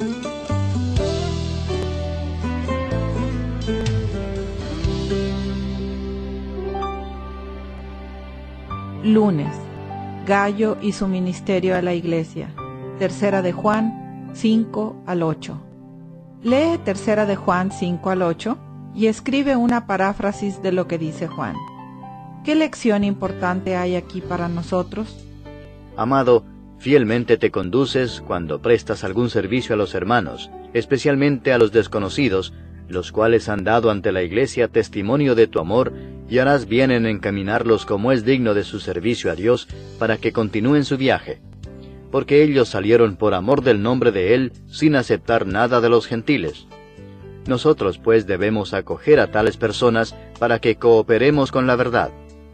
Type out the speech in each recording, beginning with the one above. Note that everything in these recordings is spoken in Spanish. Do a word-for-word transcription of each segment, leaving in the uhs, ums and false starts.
Lunes. Gallo y su ministerio a la iglesia. Tercera de Juan, cinco al ocho. Lee Tercera de Juan cinco al ocho y escribe una paráfrasis de lo que dice Juan. ¿Qué lección importante hay aquí para nosotros? Amado, fielmente te conduces cuando prestas algún servicio a los hermanos, especialmente a los desconocidos, los cuales han dado ante la iglesia testimonio de tu amor, y harás bien en encaminarlos como es digno de su servicio a Dios, para que continúen su viaje. Porque ellos salieron por amor del nombre de Él, sin aceptar nada de los gentiles. Nosotros pues debemos acoger a tales personas para que cooperemos con la verdad.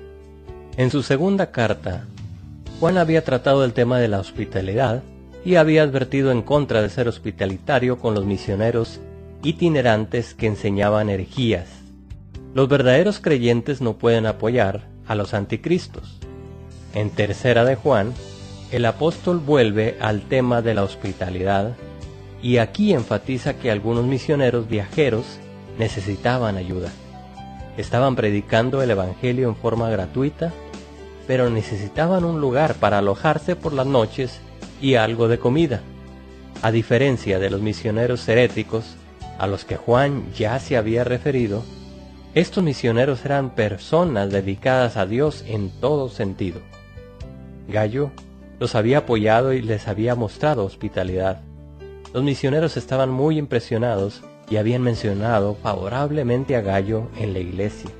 En su segunda carta, Juan había tratado el tema de la hospitalidad y había advertido en contra de ser hospitalitario con los misioneros itinerantes que enseñaban herejías. Los verdaderos creyentes no pueden apoyar a los anticristos. En Tercera de Juan, el apóstol vuelve al tema de la hospitalidad y aquí enfatiza que algunos misioneros viajeros necesitaban ayuda. Estaban predicando el evangelio en forma gratuita, pero necesitaban un lugar para alojarse por las noches y algo de comida. A diferencia de los misioneros heréticos, a los que Juan ya se había referido, estos misioneros eran personas dedicadas a Dios en todo sentido. Gallo los había apoyado y les había mostrado hospitalidad. Los misioneros estaban muy impresionados y habían mencionado favorablemente a Gallo en la iglesia.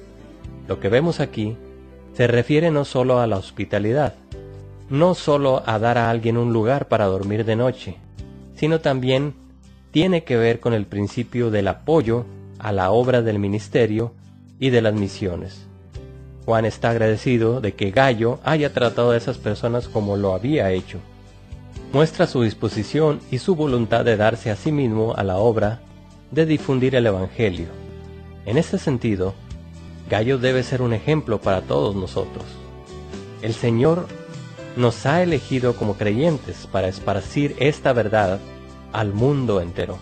Lo que vemos aquí se refiere no solo a la hospitalidad, no solo a dar a alguien un lugar para dormir de noche, sino también tiene que ver con el principio del apoyo a la obra del ministerio y de las misiones. Juan está agradecido de que Gallo haya tratado a esas personas como lo había hecho. Muestra su disposición y su voluntad de darse a sí mismo a la obra de difundir el evangelio. En este sentido, Gallo debe ser un ejemplo para todos nosotros. El Señor nos ha elegido como creyentes para esparcir esta verdad al mundo entero.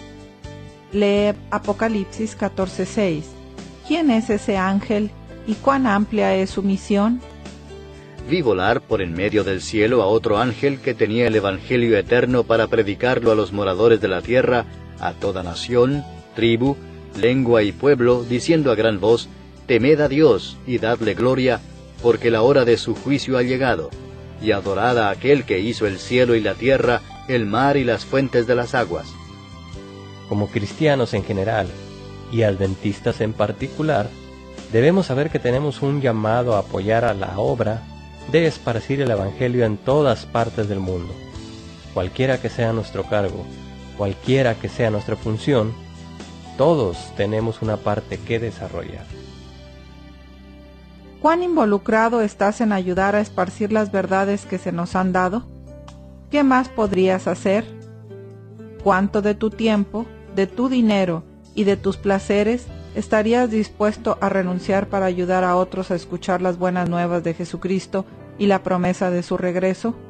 Lee Apocalipsis catorce seis. ¿Quién es ese ángel y cuán amplia es su misión? Vi volar por en medio del cielo a otro ángel que tenía el evangelio eterno para predicarlo a los moradores de la tierra, a toda nación, tribu, lengua y pueblo, diciendo a gran voz: Temed a Dios y dadle gloria, porque la hora de su juicio ha llegado, y adorad a aquel que hizo el cielo y la tierra, el mar y las fuentes de las aguas. Como cristianos en general, y adventistas en particular, debemos saber que tenemos un llamado a apoyar a la obra de esparcir el evangelio en todas partes del mundo. Cualquiera que sea nuestro cargo, cualquiera que sea nuestra función, todos tenemos una parte que desarrollar. ¿Cuán involucrado estás en ayudar a esparcir las verdades que se nos han dado? ¿Qué más podrías hacer? ¿Cuánto de tu tiempo, de tu dinero y de tus placeres estarías dispuesto a renunciar para ayudar a otros a escuchar las buenas nuevas de Jesucristo y la promesa de su regreso?